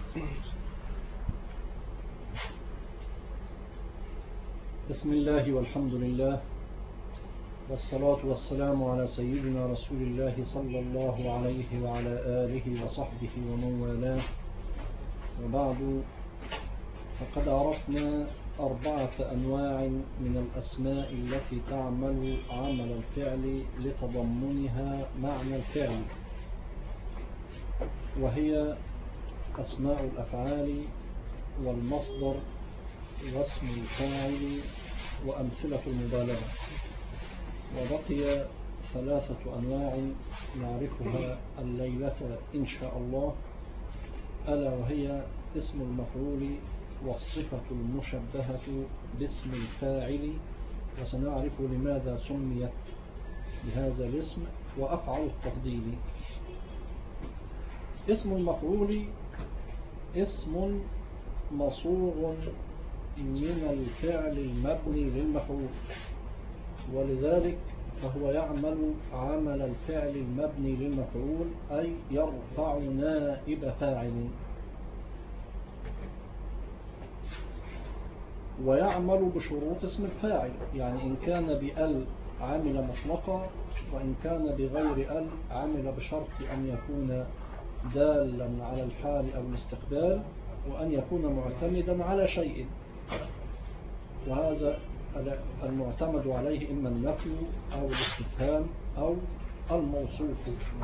بسم الله والحمد لله والصلاة والسلام على سيدنا رسول الله صلى الله عليه وعلى آله وصحبه ومن والاه، وبعد، فقد عرفنا 4 أنواع من الأسماء التي تعمل عمل الفعل لتضمنها معنى الفعل، وهي أسماء الأفعال والمصدر واسم الفاعل وأمثلة المبالغة. وبقي 3 أنواع نعرفها الليلة إن شاء الله، ألا وهي اسم المفعول والصفة المشبهة باسم الفاعل، وسنعرف لماذا سميت بهذا الاسم، وأفعل التفضيل. اسم المفعول اسم مصوغ من الفعل المبني للمفعول، ولذلك فهو يعمل عمل الفعل المبني للمفعول، أي يرفع نائب فاعل، ويعمل بشروط اسم الفاعل، يعني إن كان بأل عمل مطلقا، وإن كان بغير أل عمل بشرط أن يكون دالا على الحال أو الاستقبال، وأن يكون معتمدا على شيء، وهذا المعتمد عليه إما النفي أو الاستفهام أو الموصوف.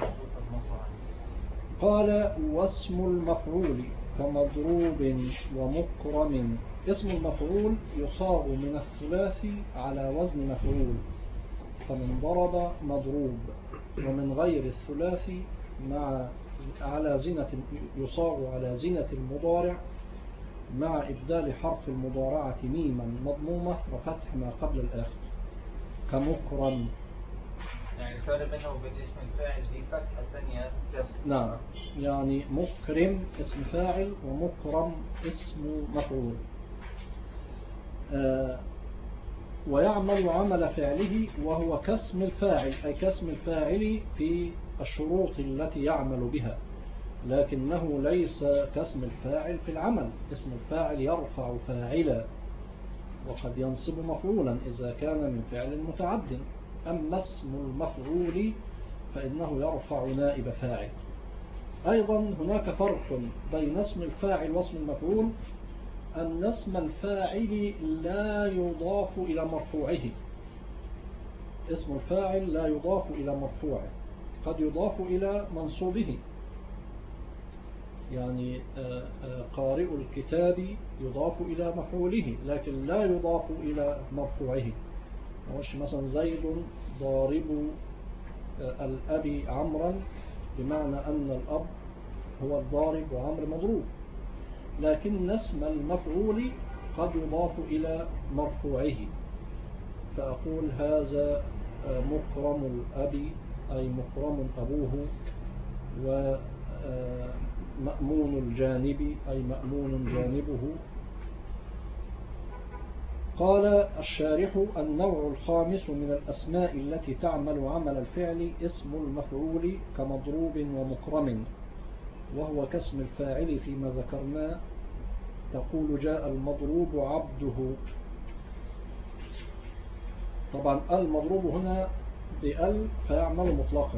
قال: واسم المفعول كمضروب ومكرم. اسم المفعول يصاغ من الثلاثي على وزن مفعول، فمن ضرب مضروب، ومن غير الثلاثي يصاغ على زينة المضارع مع إبدال حرف المضارعة ميما مضمومة وفتح ما قبل الآخر، كمكرم. يعني الفرق بينه وبين اسم الفاعل دي فتحة ثانية كسر. نعم، يعني مكرم اسم فاعل ومكرم اسم مفعول. ويعمل عمل فعله وهو كاسم الفاعل، أي كاسم الفاعل في الشروط التي يعمل بها، لكنه ليس كاسم الفاعل في العمل. اسم الفاعل يرفع فاعلا وقد ينصب مفعولا إذا كان من فعل متعد، أما اسم المفعول فإنه يرفع نائب فاعل. أيضا هناك فرق بين اسم الفاعل واسم المفعول، أن اسم الفاعل لا يضاف إلى مرفوعه. اسم الفاعل لا يضاف إلى مرفوعه، قد يضاف إلى منصوبه، يعني قارئ الكتاب يضاف إلى مفعوله لكن لا يضاف إلى مرفوعه. مش مثلا زيد ضارب الأب عمرا، بمعنى أن الأب هو الضارب وعمر مضروب، لكن اسم المفعول قد يضاف إلى مرفوعه، فأقول هذا مكرم الأب، أي مكرم أبوه، ومأمون الجانب، أي مأمون جانبه. قال الشارح: النوع الخامس من الأسماء التي تعمل عمل الفعل اسم المفعول كمضروب ومكرم، وهو كاسم الفاعل فيما ذكرنا. تقول: جاء المضروب عبده. طبعا المضروب هنا بأل فيعمل مطلقا.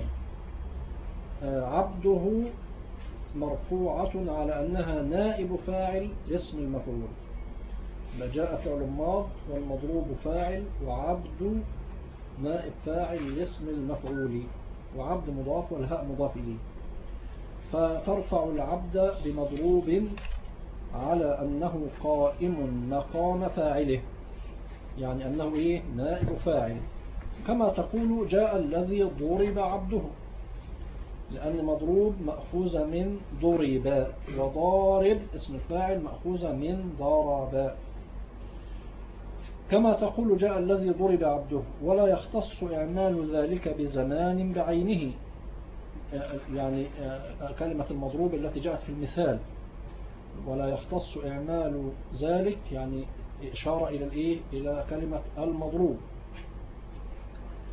عبده مرفوعة على أنها نائب فاعل لاسم المفعول، جاء فعل ماض والمضروب فاعل، وعبد نائب فاعل لاسم المفعول، وعبد مضاف والهاء مضاف إليه، فترفع العبد بمضروب على أنه قائم مقام فاعله، يعني أنه نائب فاعل. كما تقول: جاء الذي ضرب عبده، لأن مضروب مأخوذ من ضرب، وضارب اسم الفاعل مأخوذ من ضرب. كما تقول: جاء الذي ضرب عبده، ولا يختص إعمال ذلك بزمان بعينه، يعني كلمة المضروب التي جاءت في المثال، ولا يختص إعمال ذلك يعني إشارة إلى كلمة المضروب،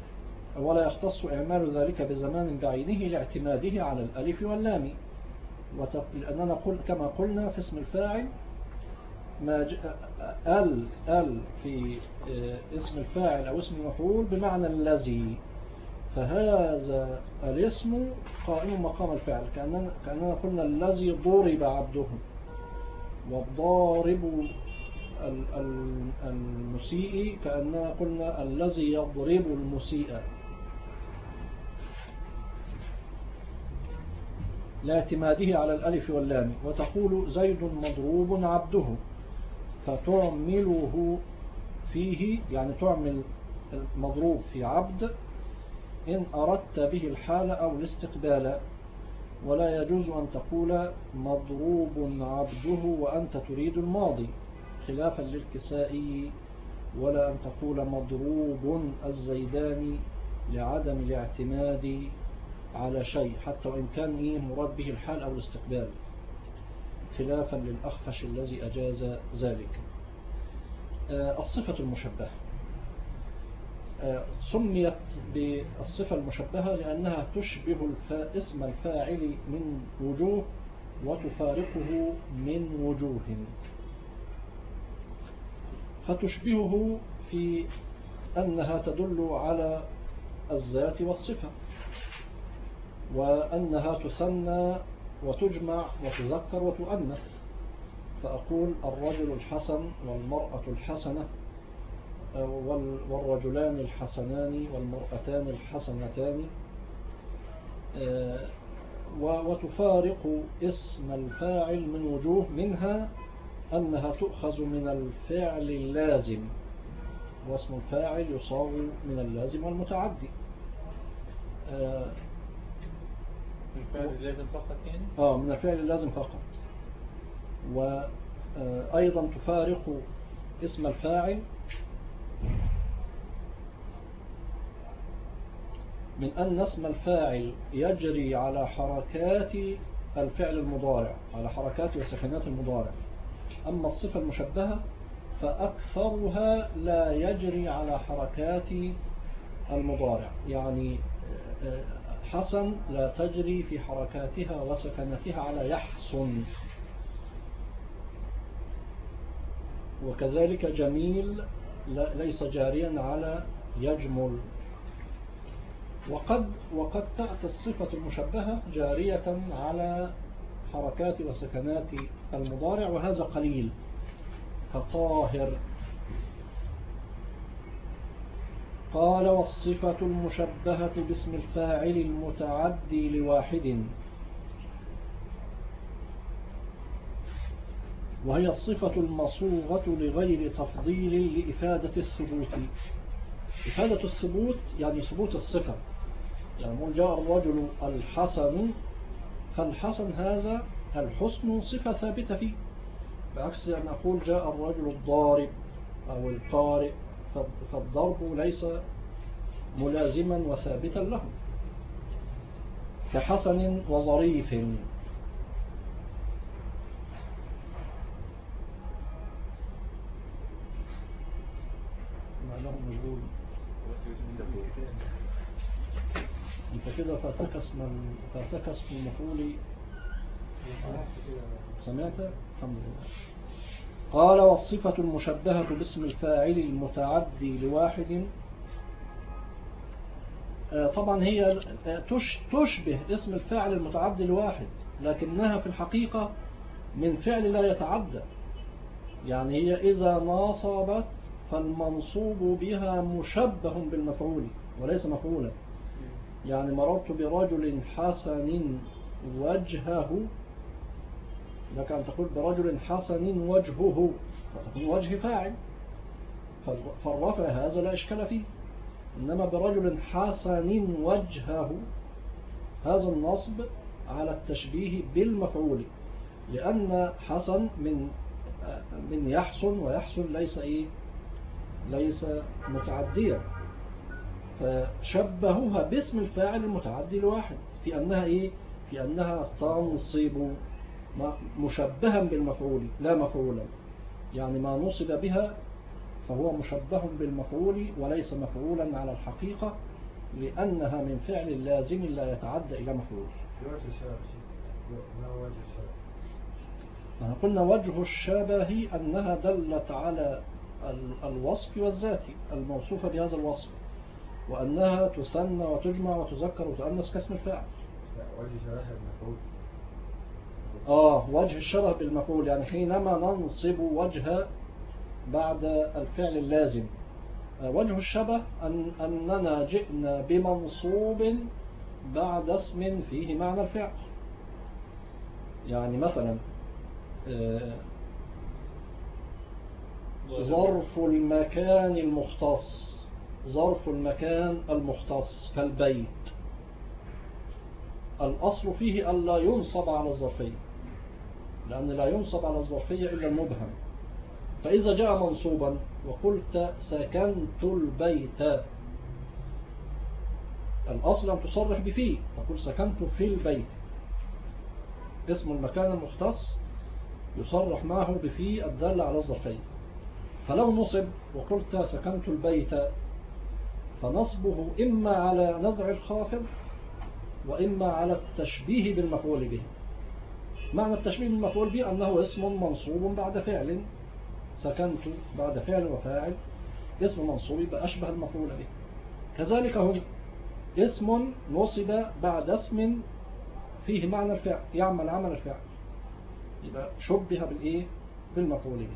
ولا يختص إعمال ذلك بزمان بعينه لاعتماده على الألف واللام. لأننا كما قلنا في اسم الفاعل ما ال في اسم الفاعل أو اسم المفعول بمعنى الذي، فهذا الاسم قائم مقام الفعل، كأننا قلنا الذي ضرب عبده، والضارب المسيء كأننا قلنا الذي يضرب المسيء، لاعتماده على الألف واللام. وتقول زيد مضروب عبده، فتعمله فيه يعني تعمل المضروب في عبد إن أردت به الحال أو الاستقبال، ولا يجوز أن تقول مضروب عبده وأنت تريد الماضي خلافا للكسائي، ولا أن تقول مضروب الزيداني لعدم الاعتماد على شيء حتى وإن كان مراد به الحال أو الاستقبال، خلافا للأخفش الذي أجاز ذلك. الصفة المشبهة سميت بالصفة المشبهة لأنها تشبه اسم الفاعل من وجوه وتفارقه من وجوه، فتشبهه في أنها تدل على الذات والصفة، وأنها تثنى وتجمع وتذكر وتؤنث، فأقول الرجل الحسن والمرأة الحسنة والرجلان الحسنان والمرأتان الحسنتان، وتفارق اسم الفاعل من وجوه، منها أنها تؤخذ من الفعل اللازم، واسم الفاعل يصاغ من اللازم والمتعدي. الفعل اللازم فقط يعني؟ من الفعل اللازم فقط. وأيضا تفارق اسم الفاعل من أن اسم الفاعل يجري على حركات الفعل المضارع، على حركات وسكنات المضارع، أما الصفة المشبهة فأكثرها لا يجري على حركات المضارع، يعني حسن لا تجري في حركاتها وسكناتها على يحسن، وكذلك جميل ليس جاريا على يجمل. وقد تأتي الصفة المشبهة جارية على حركات وسكنات المضارع، وهذا قليل، كطاهر. قال والصفة المشبهة باسم الفاعل المتعدي لواحد، وهي الصفة المصوغة لغير تفضيل لإفادة الثبوت. إفادة الثبوت يعني ثبوت الصفة، يعني نقول جاء الرجل الحسن، فالحسن هذا الحسن صفة ثابتة فيه، بعكس أن أقول جاء الرجل الضارب أو القارئ، فالضرب ليس ملازما وثابتا له، كحسن وظريف. معناه مجهول. انت كده فاتك اسم المفعول. سمعت؟ الحمد لله. قال والصفة المشبهة باسم الفاعل المتعدي لواحد، طبعا هي تشبه اسم الفاعل المتعدي لواحد، لكنها في الحقيقة من فعل لا يتعدى، يعني هي إذا ناصبت فالمنصوب بها مشبه بالمفعول وليس مفعولا. يعني مررت برجل حسن وجهه، لك أن تقول برجل حسن وجهه، فتكون وجه فاعل، فالرفع هذا لا إشكال فيه. إنما برجل حسن وجهه هذا النصب على التشبيه بالمفعول، لأن حسن من يحسن، ويحسن ليس متعديا، فشبهوها باسم الفاعل المتعدي لواحد في أنها في أنها تنصب مشبها بالمفعول لا مفعولا، يعني ما نصب بها فهو مشبه بالمفعول وليس مفعولا على الحقيقة، لأنها من فعل لازم لا يتعدى إلى مفعول. ما هو وجه الشبه؟ قلنا وجه الشبه أنها دلت على الوصف والذات الموصوفة بهذا الوصف، وأنها تثنى وتجمع وتذكر وتؤنث كاسم الفاعل. لا، وجه شبه المفعول. وجه الشبه بالمفعول، يعني حينما ننصب وجه بعد الفعل اللازم. وجه الشبه أننا جئنا بمنصوب بعد اسم فيه معنى الفعل. يعني مثلا ظرف المكان المختص، ظرف المكان المختص كالبيت، الأصل فيه ألا ينصب على الظرفية، لأن لا ينصب على الظرفية إلا المبهم. فإذا جاء منصوبا وقلت سكنت البيت، الأصل أن تصرح بفيه، تقول سكنت في البيت. اسم المكان المختص يصرح معه بفيه الدال على الظرفية. فلو نصب وقلت سكنت البيت، فنصبه إما على نزع الخافض وإما على التشبيه بالمفعول به. معنى التشبيه بالمفعول به أنه اسم منصوب بعد فعل، سكنت بعد فعل وفاعل، اسم منصوب يبقى أشبه المفعول به. كذلك هم اسم نصب بعد اسم فيه معنى الفعل، يعمل عمل الفعل، يبقى شبه بالإيه؟ بالمفعول به.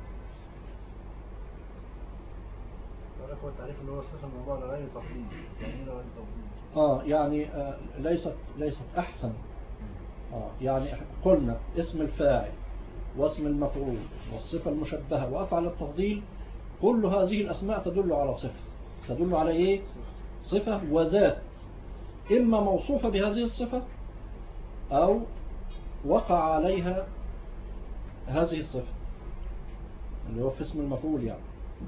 هو التعريف اللي هو الصفة الموضوع لغير تفضيل، يعني لغير تفضيل. يعني ليست أحسن. يعني قلنا اسم الفاعل واسم المفعول والصفة المشبهة وأفعل التفضيل، كل هذه الأسماء تدل على صفة، تدل على إيه؟ صفة وذات، إما موصوفة بهذه الصفة أو وقع عليها هذه الصفة، اللي هو في اسم المفعول يعني.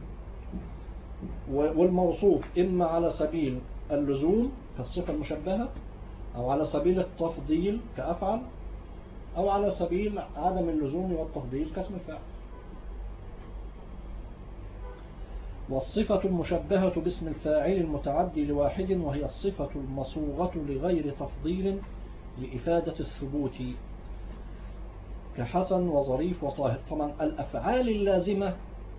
والموصوف إما على سبيل اللزوم كالصفة المشبهة، أو على سبيل التفضيل كأفعل، أو على سبيل عدم اللزوم والتفضيل كاسم الفاعل. والصفة المشبهة باسم الفاعل المتعدي لواحد، وهي الصفة المصوغة لغير تفضيل لإفادة الثبوت، كحسن وظريف وطاهر. طبعا الأفعال اللازمة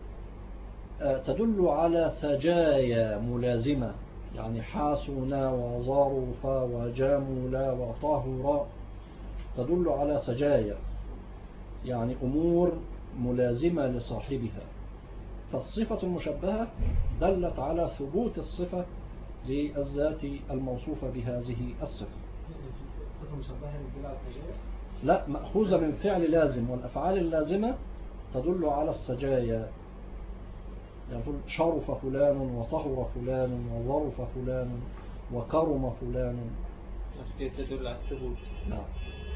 تدل على سجايا ملازمة، يعني حاسنا وظرفا وجاملا وطاهرا، تدل على سجايا، يعني أمور ملازمة لصاحبها. فالصفة المشبهة دلت على ثبوت الصفة للذات الموصوفة بهذه الصفة. الصفة المشبهة تدل على السجايا؟ لا، مأخوذة من فعل لازم، والأفعال اللازمة تدل على السجايا. يقول شرف فلان وطهر فلان وظرف فلان وكرم فلان، تدل على الثبوت. نعم.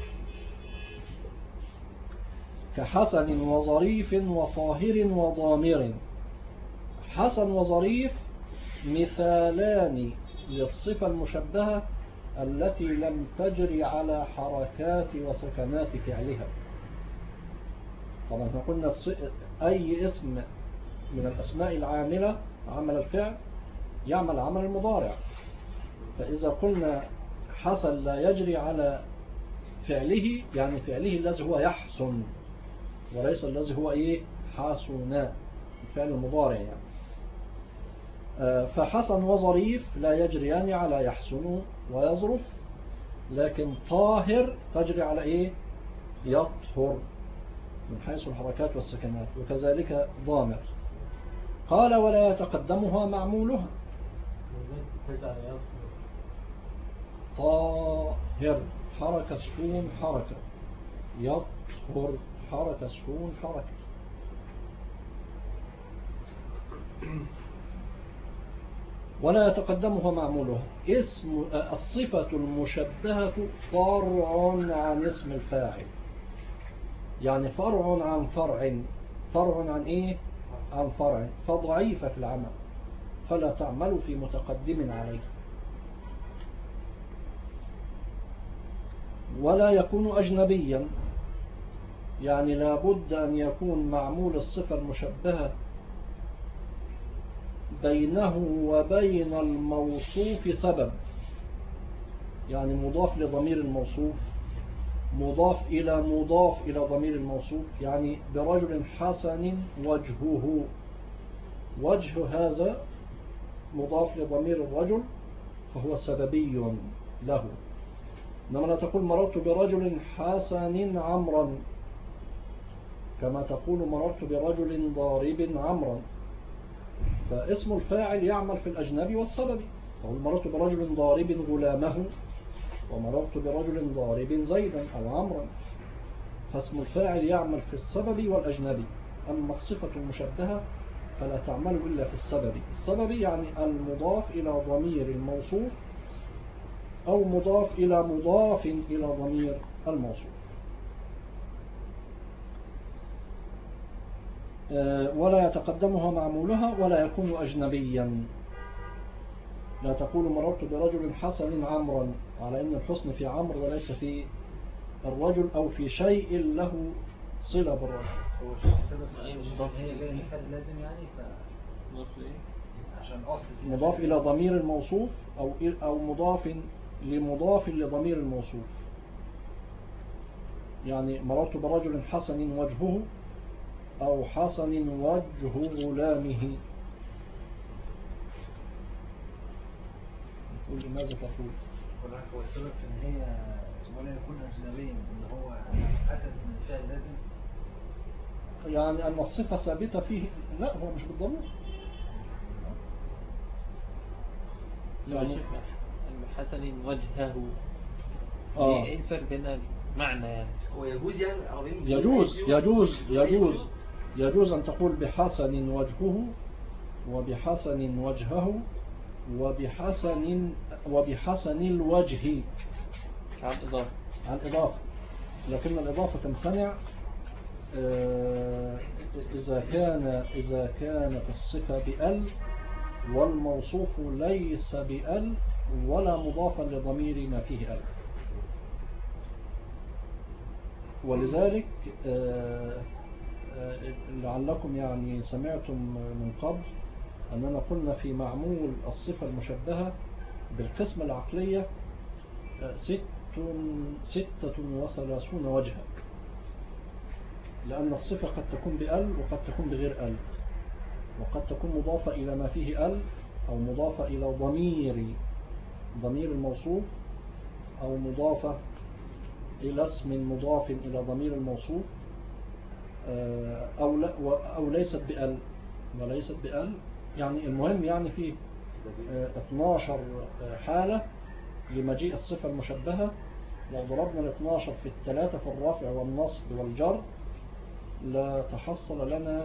كحسن وظريف وطاهر وضامر. حسن وظريف مثالان للصفة المشبهة التي لم تجري على حركات وسكنات فعلها. طبعا احنا قلنا أي اسم من الأسماء العاملة عمل الفعل يعمل عمل المضارع، فإذا قلنا حسن لا يجري على فعله، يعني فعله الذي هو يحسن وليس الذي هو حاسنا، الفعل المضارع يعني. فحسن وظريف لا يجريان على يحسن ويظرف، لكن طاهر تجري على يطهر من حيث الحركات والسكنات، وكذلك ضامر. قال ولا يتقدمها معمولها. طاهر حركة سكون حركة، يطهر حركة سكون حركة. ولا يتقدمها معمولها. اسم الصفة المشبهة فرع عن اسم الفاعل، يعني فرع عن فرع. فرع عن عن فرع، فضعيفة في العمل، فلا تعمل في متقدم عليه. ولا يكون أجنبيا، يعني لابد أن يكون معمول الصفة المشبهة بينه وبين الموصوف سبب، يعني مضاف لضمير الموصوف مضاف إلى ضمير الموصوف، يعني برجل حسن وجهه، وجه هذا مضاف لضمير الرجل فهو سببي له. إنما لا تقول مررت برجل حسن عمرا كما تقول مررت برجل ضارب عمرا، فاسم الفاعل يعمل في الأجنبي والسببي. تقول مررت برجل ضارب غلامه ومررت برجل ضارب زيدا أو عمرا، فاسم الفاعل يعمل في السبب والأجنبي. أما الصفة المشبهة فلا تعمل إلا في السبب. السبب يعني المضاف إلى ضمير الموصوف أو مضاف إلى ضمير الموصوف. ولا يتقدمها معمولها ولا يكون أجنبيا. لا تقول مررت برجل حسن عمرا على أن الحسن في عمر وليس في الرجل أو في شيء له صلة بالرجل. هو السبب مضاف هي جايه من فعل لازم يعني عشان اصل مضاف الى ضمير الموصوف او مضاف لضمير الموصوف. يعني مررت برجل حسن وجهه او حسن وجه غلامه. تقول ماذا تقول؟ هو السبب في ان هي ولا يكون اجنبيا ان هو اتت من فعل لازم، يعني أن الصفة ثابتة فيه. لا هو مش بالضرورة. يعني حسن وجهه ايه الفرق بين المعنى يعني؟ هو يجوز يعني يجوز أن تقول بحسن وجهه وبحسن وجهه وبحسن الوجه عن إضافة، لكن الإضافة تمتنع إذا كانت الصفة بأل والموصوف ليس بأل ولا مضافا لضمير ما فيه أل. ولذلك لعلكم يعني سمعتم من قبل أننا قلنا في معمول الصفة المشبهة بالقسمة العقلية 36 وجها، لأن الصفة قد تكون بأل وقد تكون بغير أل، وقد تكون مضافة إلى ما فيه أل أو مضافة إلى ضمير الموصوف أو مضافة إلى اسم مضاف إلى ضمير الموصوف أو ليست بأل وليست بأل. يعني المهم يعني فيه 12 حالة لمجيء الصفة المشبهة. لو ضربنا ال 12 في الثلاثة في الرفع والنصب والجر لا تحصل لنا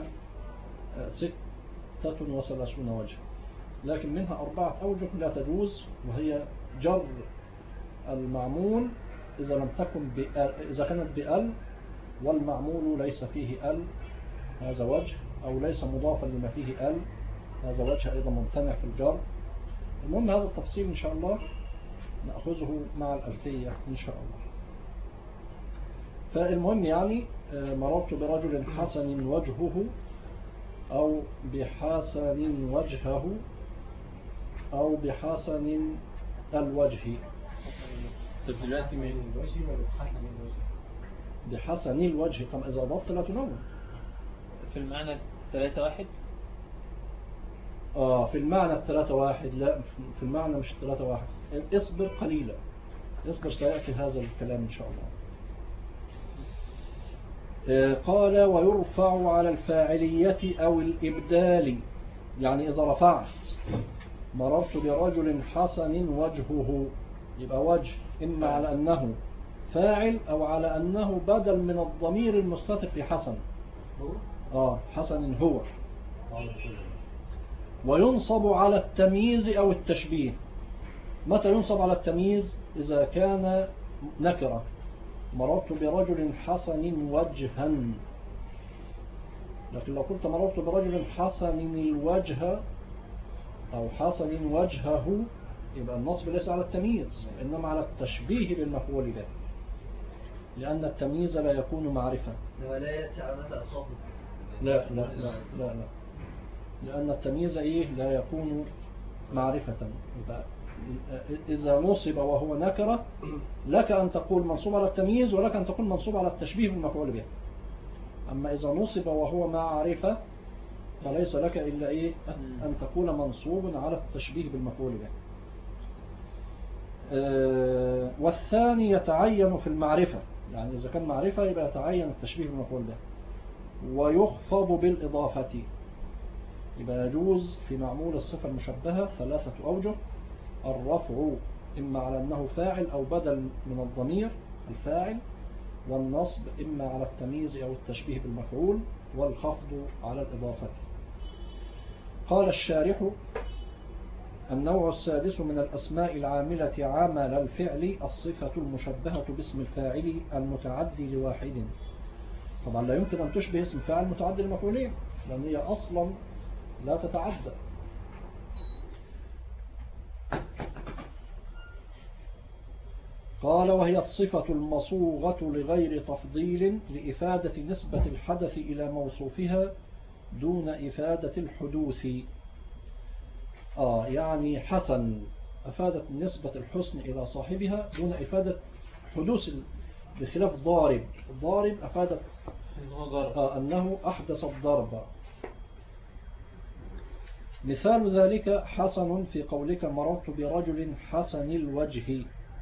36 وجه، لكن منها 4 أوجه لا تجوز، وهي جر المعمول إذا كانت بأل والمعمول ليس فيه أل، هذا وجه، أو ليس مضافا لما فيه أل، هذا وجه أيضا ممتنع في الجر. المهم هذا التفصيل إن شاء الله نأخذه مع الألفية إن شاء الله. فالمهم يعني مررت برجل حسن وجهه أو بحسن وجهه أو بحسن الوجه. طب دلوقتي من الوجه ولا بحسن الوجه؟ بحسن الوجه. طب إذا أضفت لا تنون. في المعنى 3-1. في المعنى 3-1. لا في المعنى مش 3-1. اصبر قليلا، اصبر سيأتي هذا الكلام إن شاء الله. قال ويرفع على الفاعلية أو الإبدال. يعني إذا رفعت مررت برجل حسن وجهه، يبقى وجه إما على أنه فاعل أو على أنه بدل من الضمير المستتر في حسن. حسن هو. وينصب على التمييز أو التشبيه. متى ينصب على التمييز؟ إذا كان نكرة. مررت برجل حسن وجها، لكن لو قلت مررت برجل حسن الوجه أو حسن وجهه يبقى النصب ليس على التمييز إنما على التشبيه بالمفعول به، لأن التمييز لا يكون معرفة. ولا يأتي على الأصابع. لا لا لا لا لا، لأن التمييز لا يكون معرفة. يبقى إذا نصب وهو نكرة لك أن تقول منصوب على التمييز، ولك أن تقول منصوب على التشبيه بالمفعول به. أما إذا نصب وهو معرفة فليس لك إلا إيه أن تكون منصوب على التشبيه بالمفعول به. والثاني يتعين في المعرفة، يعني إذا كان معرفة يبقى يتعين التشبيه بالمفعول به. ويخفض بالإضافة، يبقى يجوز في معمول الصفة المشبهة 3 أوجه: الرفع إما على أنه فاعل أو بدل من الضمير الفاعل، والنصب إما على التمييز أو التشبيه بالمفعول، والخفض على الإضافة. قال الشارح: النوع السادس من الأسماء العاملة عمل الفعل الصفة المشبهة باسم الفاعل المتعدي لواحد. طبعا لا يمكن أن تشبه اسم فاعل متعدي لمفعولين، لأن هي أصلا لا تتعدى. قال: وهي الصفة المصوغة لغير تفضيل لإفادة نسبة الحدث إلى موصوفها دون إفادة الحدوث. يعني حسن أفادت نسبة الحسن إلى صاحبها دون إفادة حدوث، بخلاف ضارب. ضارب أفادت أنه أحدث الضرب. مثال ذلك حسن في قولك: مررت برجل حسن الوجه.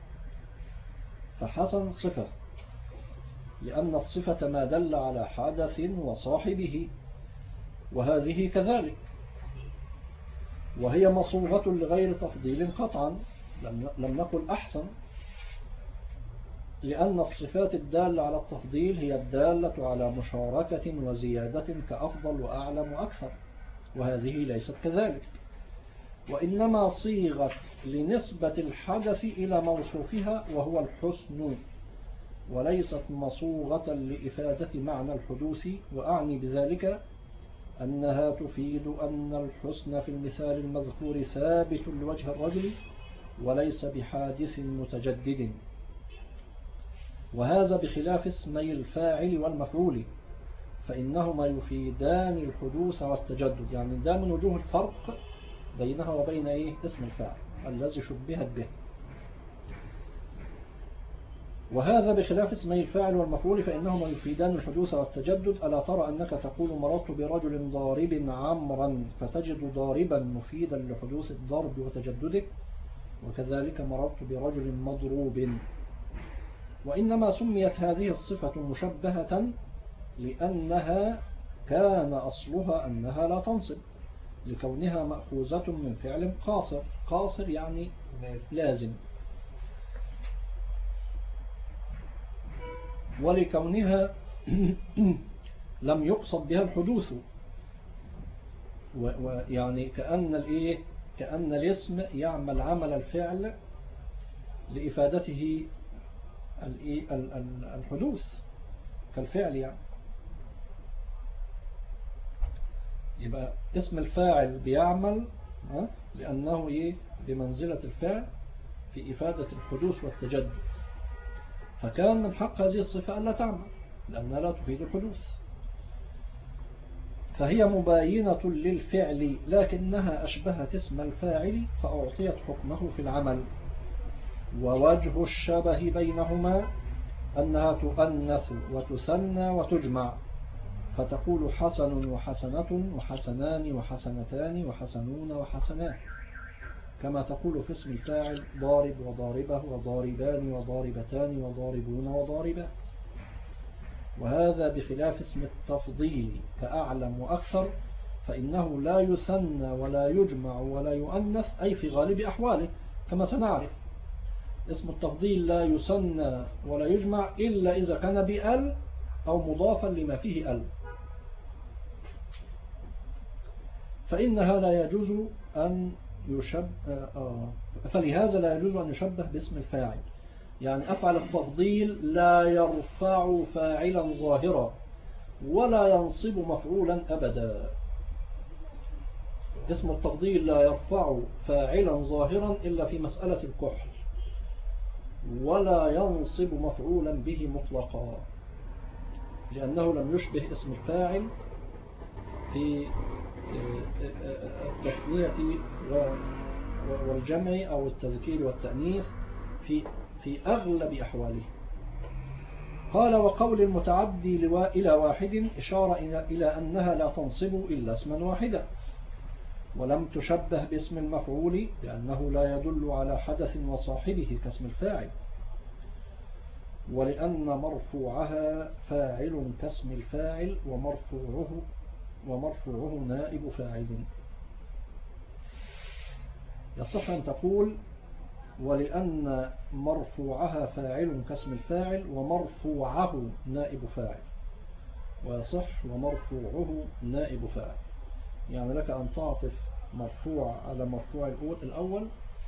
فحسن صفة، لأن الصفة ما دل على حدث وصاحبه، وهذه كذلك، وهي مصوغة لغير تفضيل قطعا. لم نقل أحسن، لأن الصفات الدالة على التفضيل هي الدالة على مشاركة وزيادة كأفضل وأعلم وأكثر، وهذه ليست كذلك، وإنما صيغت لنسبة الحدث إلى موصوفها وهو الحسن، وليست مصوغة لإفادة معنى الحدوث. وأعني بذلك أنها تفيد أن الحسن في المثال المذكور ثابت لوجه الرجل وليس بحادث متجدد، وهذا بخلاف اسمي الفاعل والمفعول، فإنهما يفيدان الحدوث والتجدد. يعني ده من وجوه الفرق بينها وبين اسم الفاعل الذي شبهت به، وهذا بخلاف اسمي الفاعل والمفعول فإنهما يفيدان الحدوث والتجدد. ألا ترى أنك تقول: مررت برجل ضارب عمرا، فتجد ضاربا مفيدا لحدوث الضرب وتجدده، وكذلك مررت برجل مضروب. وإنما سميت هذه الصفة مشبهة لأنها كان أصلها أنها لا تنصب، لكونها مأخوذة من فعل قاصر. قاصر يعني لازم، ولكونها لم يقصد بها الحدوث، ويعني كأن الاسم يعمل عمل الفعل لإفادته الحدوث كالفعل. يعني يبقى اسم الفاعل بيعمل لأنه بمنزلة الفعل في إفادة الحدوث والتجدد، فكان من حق هذه الصفة ألا تعمل لأنها لا تفيد الحدوث، فهي مباينة للفعل لكنها أشبهت اسم الفاعل فأعطيت حكمه في العمل. ووجه الشبه بينهما أنها تؤنث وتثنى وتجمع، فتقول حسن وحسنة وحسنان وحسنتان وحسنون وحسنات، كما تقول في اسم الفاعل ضارب وضاربه وضاربان وضاربتان وضاربون وضاربات. وهذا بخلاف اسم التفضيل كأعلم وأكثر، فإنه لا يثنى ولا يجمع ولا يؤنث، أي في غالب أحواله كما سنعرف. اسم التفضيل لا يثنى ولا يجمع إلا إذا كان بأل أو مضافا لما فيه أل، فإنها لا يجوز أن فلهذا لا يجوز أن يشبه باسم الفاعل. يعني أفعل التفضيل لا يرفع فاعلا ظاهرا ولا ينصب مفعولا أبدا. اسم التفضيل لا يرفع فاعلا ظاهرا إلا في مسألة الكحل، ولا ينصب مفعولا به مطلقا، لأنه لم يشبه اسم الفاعل في التثنية والجمع أو التذكير والتأنيث في أغلب أحواله. قال وقول المتعدي إلى واحد إشارة إلى أنها لا تنصب إلا اسما واحدا، ولم تشبه باسم المفعول لأنه لا يدل على حدث وصاحبه كاسم الفاعل، ولأن مرفوعها فاعل كاسم الفاعل ومرفوعه نائب فاعل. يصح أن تقول ولأن مرفوعها فاعل كاسم الفاعل ومرفوعه نائب فاعل، ويصح ومرفوعه نائب فاعل. يعني لك أن تعطف مرفوع على مرفوع الأول،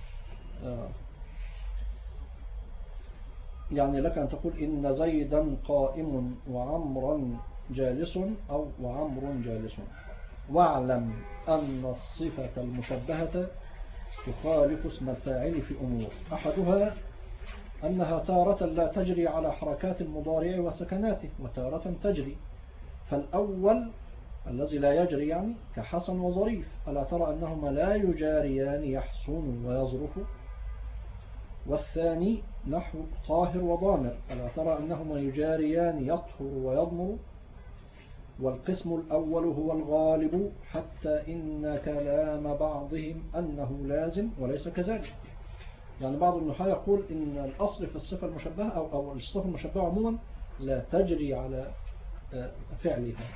يعني لك أن تقول إن زيدا قائم وعمرا جالس أو وعمر جالس. واعلم أن الصفة المشبهة تخالف اسم الفاعل في أمور، أحدها أنها تارة لا تجري على حركات المضارع وسكناته، وتارة تجري. فالأول الذي لا يجري يعني كحسن وظريف، ألا ترى أنهما لا يجاريان يحسن ويظرف؟ والثاني نحو طاهر وضامر، ألا ترى أنهما يجاريان يطهر ويضمر؟ والقسم الأول هو الغالب، حتى إن كلام بعضهم أنه لازم وليس كذلك. يعني بعض النحاة يقول إن الأصل في الصفة المشبهة أو الصفة المشبهة عموما لا تجري على فعلها.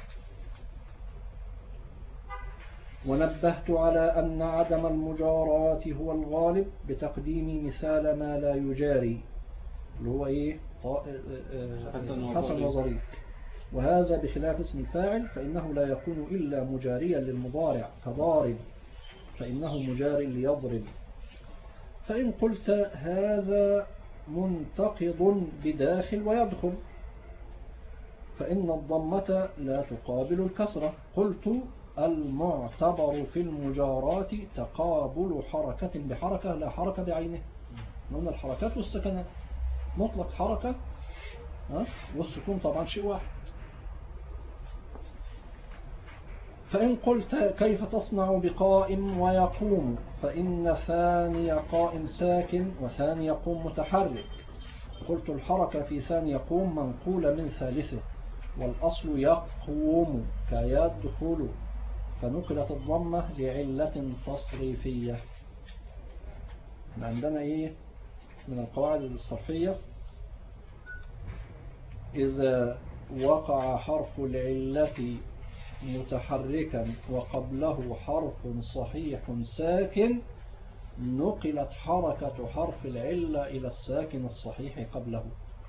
ونبهت على أن عدم المجاراة هو الغالب بتقديم مثال ما لا يجاري، اللي هو إيه؟ حسن وظريف. وهذا بخلاف اسم الفاعل، فإنه لا يكون إلا مجاريا للمضارع كضارب، فإنه مجار ليضرب. فإن قلت هذا منتقض بداخل ويدخل، فإن الضمة لا تقابل الكسرة. قلت المعتبر في المجارات تقابل حركة بحركة لا حركة بعينه، من الحركات والسكنات، مطلق حركة والسكون طبعا شيء واحد. فإن قلت كيف تصنع بقائم ويقوم، فإن ثاني قائم ساكن وثاني يقوم متحرك. قلت الحركة في ثاني يقوم منقولة من ثالثه، والأصل يقوم كيدخل، فنقلت الضمة لعلة تصريفية. عندنا إيه من القواعد الصرفية؟ إذا وقع حرف العلة متحركا وقبله حرف صحيح ساكن، نقلت حركة حرف العلة إلى الساكن الصحيح قبله.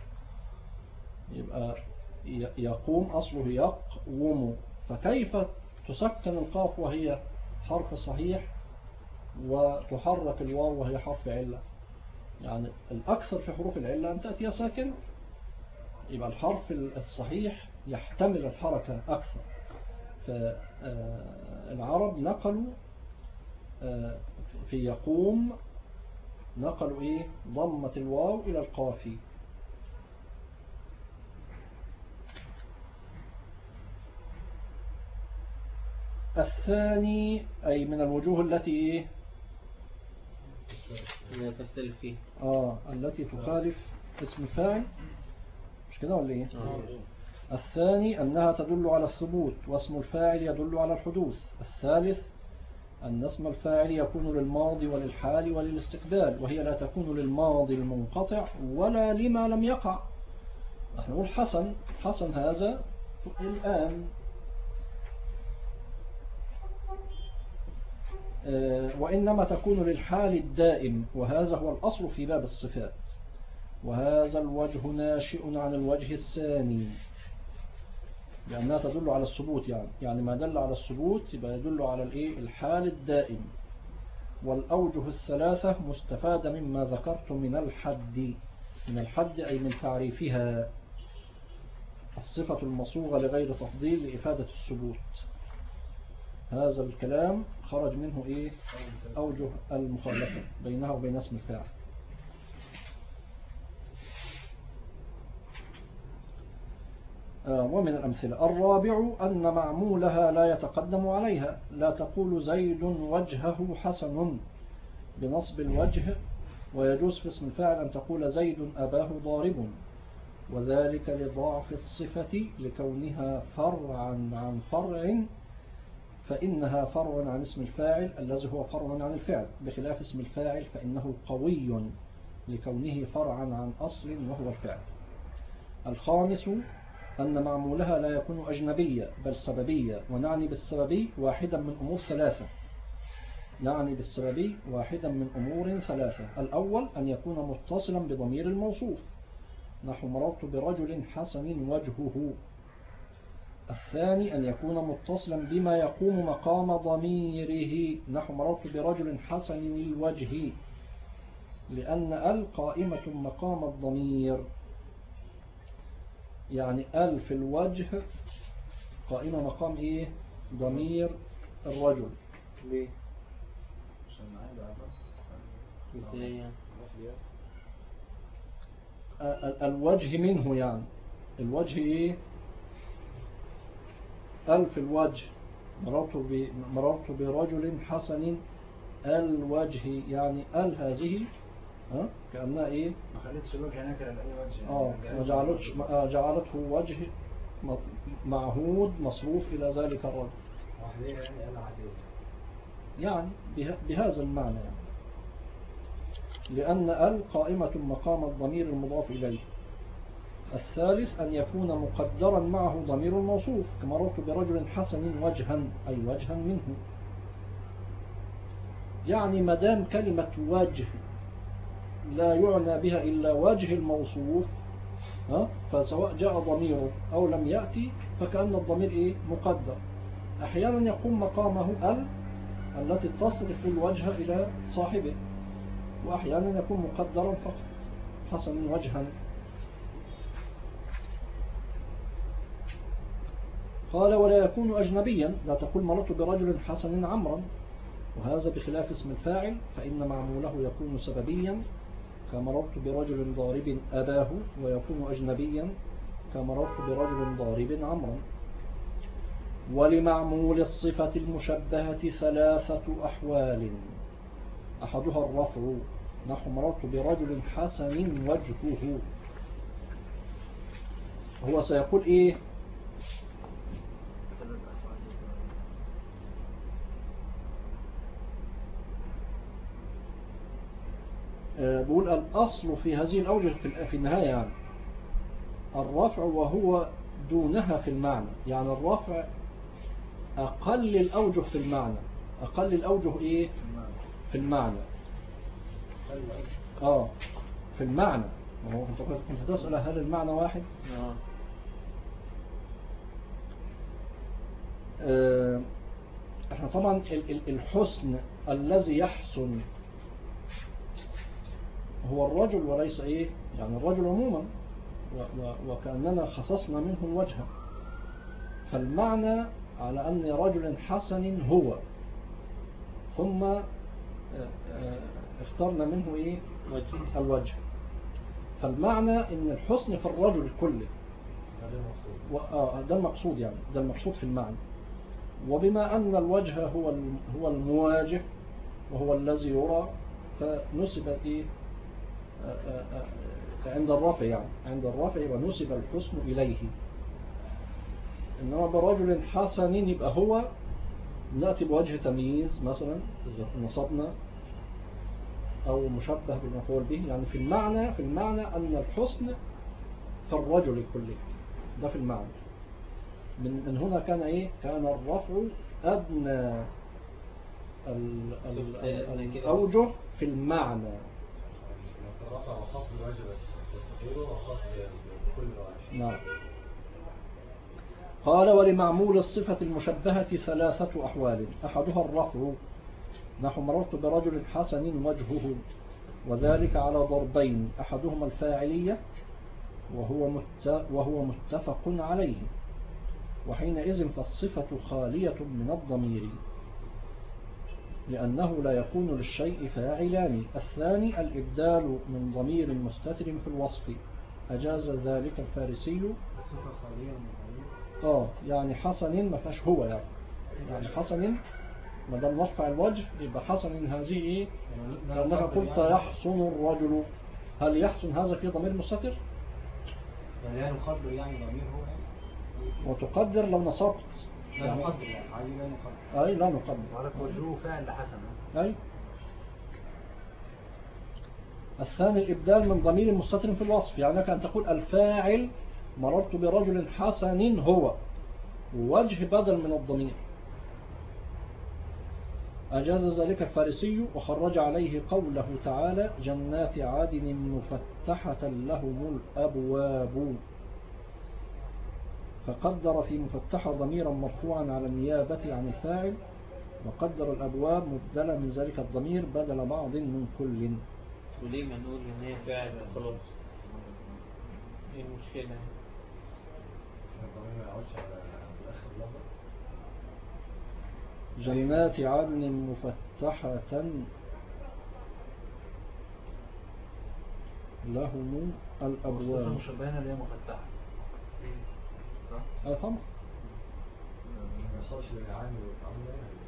يبقى يقوم أصله يقوم، فكيف تسكن القاف وهي حرف صحيح وتحرك الواو وهي حرف علة؟ يعني الأكثر في حروف العلة أن تأتي ساكن، يبقى الحرف الصحيح يحتمل الحركة أكثر. فالعرب نقلوا في يقوم نقلوا إيه؟ ضمة الواو إلى القاف. الثاني أي من الوجوه التي تختلف فيه التي تخالف اسم الفاعل، مش كده ولا إيه؟ الثاني أنها تدل على الثبوت واسم الفاعل يدل على الحدوث. الثالث أن اسم الفاعل يكون للماضي وللحال وللاستقبال، وهي لا تكون للماضي المنقطع ولا لما لم يقع. نحن نقول حسن هذا الآن، وإنما تكون للحال الدائم، وهذا هو الأصل في باب الصفات. وهذا الوجه ناشئ عن الوجه الثاني، لأنها تدل على الثبوت، يعني ما دل على الثبوت يبقى يدل على الحال الدائم. والأوجه الثلاثة مستفادة مما ذكرت من الحد أي من تعريفها الصفة المصوغة لغير تفضيل لإفادة الثبوت. هذا الكلام خرج منه أوجه المخالفة بينها وبين اسم الفاعل. ومن الأمثلة الرابع أن معمولها لا يتقدم عليها، لا تقول زيد وجهه حسن، بنصب الوجه. ويجوز في اسم الفاعل أن تقول زيد أباه ضارب، وذلك لضعف الصفة لكونها فرعا عن فرع، فإنها فرع عن اسم الفاعل الذي هو فرع عن الفعل، بخلاف اسم الفاعل فإنه قوي لكونه فرعا عن أصل وهو الفعل. الخامس أن معمولها لا يكون أجنبية بل سببية، ونعني بالسببي واحدا من أمور ثلاثة. نعني بالسببي واحدا من أمور ثلاثة: الأول أن يكون متصلا بضمير الموصوف، نحو مررت برجل حسن وجهه. الثاني أن يكون متصلا بما يقوم مقام ضميره، نحو مررت برجل حسن الوجه، لأن القائمة مقام الضمير، يعني في الوجه قائمة مقام إيه؟ ضمير الرجل. ليه؟ الوجه منه، يعني الوجه إيه؟ في الوجه مررت برجل حسن الوجه، يعني هذه كأنها إيه؟ ما خليتش الوجه هناك لأي وجه. ما جعلته وجه معهود مصروف إلى ذلك الرجل، يعني بهذا المعنى، يعني لأن قائمة مقام الضمير المضاف إليه. الثالث أن يكون مقدرا معه ضمير الموصوف، كما مررت برجل حسن وجها، أي وجها منه. يعني مدام كلمة وجه لا يعنى بها إلا وجه الموصوف، فسواء جاء ضميره أو لم يأتي فكأن الضمير إيه؟ مقدر. أحيانا يقوم مقامه التي تصرف الوجه إلى صاحبه، وأحيانا يكون مقدرا فقط، حسن وجها. قال ولا يكون أجنبيا، لا تقول مررت برجل حسن عمرا، وهذا بخلاف اسم الفاعل فإن معموله يكون سببيا، كمررت برجل ضارب أباه، ويكون أجنبيا كمررت برجل ضارب عمرا. ولمعمول الصفة المشبهة ثلاثة أحوال: أحدها الرفع، نحو مررت برجل حسن وجهه. هو سيقول إيه؟ بقول الأصل في هذه الأوجه في النهاية، يعني الرفع وهو دونها في المعنى، يعني الرفع أقل الأوجه في المعنى. أقل الأوجه إيه؟ في المعنى. في المعنى. كنت تسأل هل المعنى واحد؟ احنا طبعا الحسن الذي يحسن هو الرجل وليس ايه، يعني الرجل عموما، وكأننا خصصنا منه الوجه، فالمعنى على أن رجل حسن هو، ثم اخترنا منه ايه؟ الوجه. فالمعنى ان الحسن في الرجل كله، ده المقصود، يعني ده المقصود في المعنى. وبما أن الوجه هو المواجه وهو الذي يرى، فنسب ايه عند الرفع، يعني عند الرفع ونسب الحسن إليه. إنما برجل حسن يبقى هو نأتي بوجه تمييز مثلا إذا نصبنا، أو مشبه بالمفعول به، يعني في المعنى أن الحسن في الرجل كله، ده في المعنى. من هنا كان إيه؟ كان الرفع أدنى الأوجه في المعنى. الرفع وخاص بالوجه بس، غيره وخاص بكل واحد. نعم. قال ولمعمول الصفة المشبهة ثلاثة أحوال: أحدها الرفع، نحو مررت برجل حسن وجهه، وذلك على ضربين: أحدهما الفاعلية وهو متفق عليه، وحينئذ فالصفة خالية من الضمير، لأنه لا يكون للشيء فاعلان. الثاني الإبدال من ضمير مستتر في الوصف، أجاز ذلك الفارسي. الصفة خالية من الضمير، يعني حسن ما فيهاش هو، يعني حسن ما دام نرفع الوجه يبقى حسن هذه إيه؟ لأنك قلت يحسن الرجل، هل يحسن هذا في ضمير مستتر؟ يعني لا نقدر يعني ضمير هو يعني وتقدر لو نصبت لا نقدر يعني عايزين لا نقدر. أي لا نقدر. وعلى وجهه فعل حسن. أي. الثاني الإبدال من ضمير مستتر في الوصف، يعني لك أن تقول الفاعل مررت برجل حسن هو، وجه بدل من الضمير. أجاز ذلك الفارسي وخرج عليه قوله تعالى جنات عدن مفتحة لهم الأبواب، فقدر في مفتحة ضميرا مرفوعا على النيابة عن الفاعل، وقدر الأبواب مبدلا من ذلك الضمير بدل بعض من كل. وليه ما نقول ان هي فاعل خلاص؟ ايه المشكلة؟ الضمير ما يقعدش على آخر اللفظ. جنات عدن مفتحة لهم الصفة الأبواب. المشبهة اللي هي مفتحة. صح؟ طبعا. ما يوصلش للعامل والعامل يعني.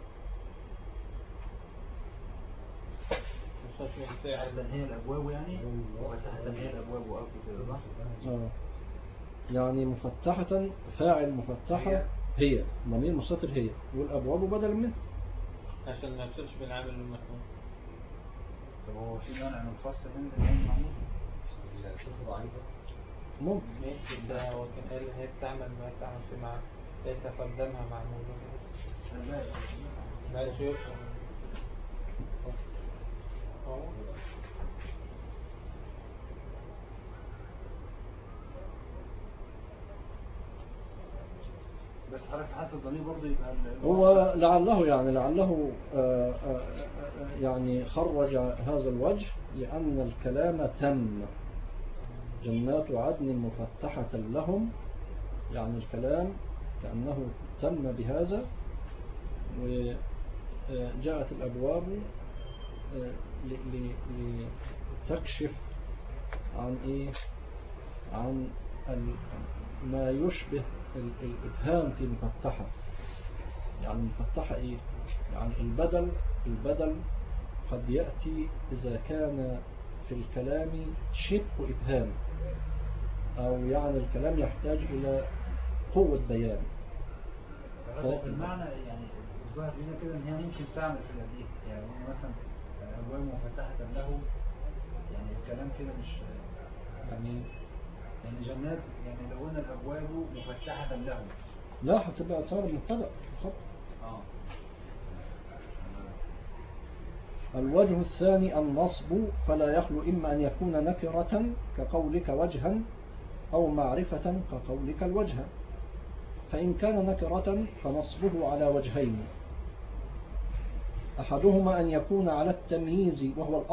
حتى هي الأبواب يعني وفتحة هي الأبواب وأكل كده صح؟ يعني مفتحة فاعل مفتحة هي ضمير مستتر هي، والأبواب بدل منه عشان ما يفصلش بين العامل والمفعول. طب هو في مانع من الفصل بين العين والمعمول؟ الصفة ضعيفة. ممكن. ماشي، ده هو كان قال هي بتعمل ما تعمل في مع يتقدمها معمول. لا شيء بس حرف حتى الضمير برضه يبقى هو لعله يعني خرج هذا الوجه لأن الكلام تم. جنات عدن مفتحة لهم، يعني الكلام كأنه تم بهذا، وجاءت الأبواب لتكشف عن إيه؟ عن ما يشبه الإبهام في مفتحة. يعني مفتحة إيه؟ يعني البدل قد يأتي إذا كان في الكلام شبه إبهام، أو يعني الكلام يحتاج إلى قوة بيان. المعنى يعني الظاهر لنا كده ان هي ممكن تعمل في الهديه، يعني مثلا ابواب مفتحه لهم، يعني الكلام كده مش يعني جنات، يعني لو قلنا الابواب مفتحه لهم لا هتبقى صار مبتدأ خط. الوجه الثاني النصب، فلا يخلو إما أن يكون نكرة كقولك وجها، أو معرفة كقولك الوجه. فإن كان نكرة فنصبه على وجهين، أحدهما أن يكون على التمييز وهو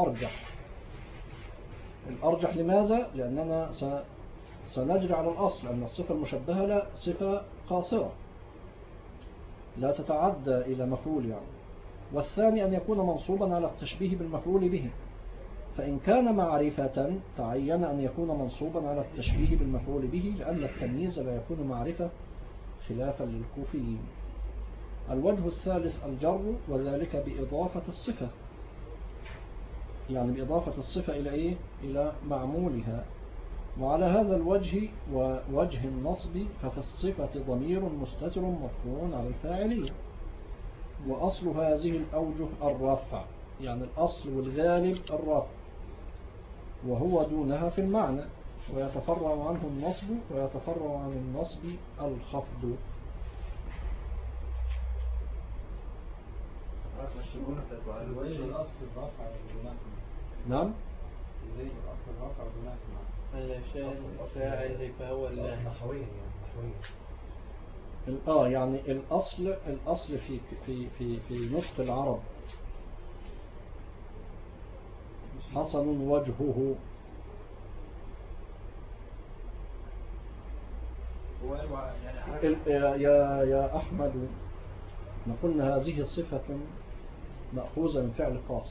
الأرجح لماذا؟ لأننا سنجري على الأصل أن الصفة المشبهة لا صفة قاصرة لا تتعدى إلى مفعول يعني. والثاني أن يكون منصوبا على التشبيه بالمفعول به، فإن كان معرفة تعين أن يكون منصوبا على التشبيه بالمفعول به، لأن التمييز لا يكون معرفة خلافا للكوفيين. الوجه الثالث الجر، وذلك بإضافة الصفة، يعني بإضافة الصفة إلى إيه؟ إلى معمولها. وعلى هذا الوجه ووجه النصب ففي الصفة ضمير مستتر مرفوع على الفاعلية، وأصل هذه الأوجه الرفع، يعني الأصل والغالب الرفع، وهو دونها في المعنى، ويتفرع عنه النصب، ويتفرع عن النصب الخفض. زي الأصل الرفع والبناء. نعم. زي الأصل الرفع والبناء. علشان فاعل فهو نحويا يعني الأصل في نطق العرب حسن وجهه. يا أحمد، نقولنا هذه صفة مأخوذة من فعل قاصر.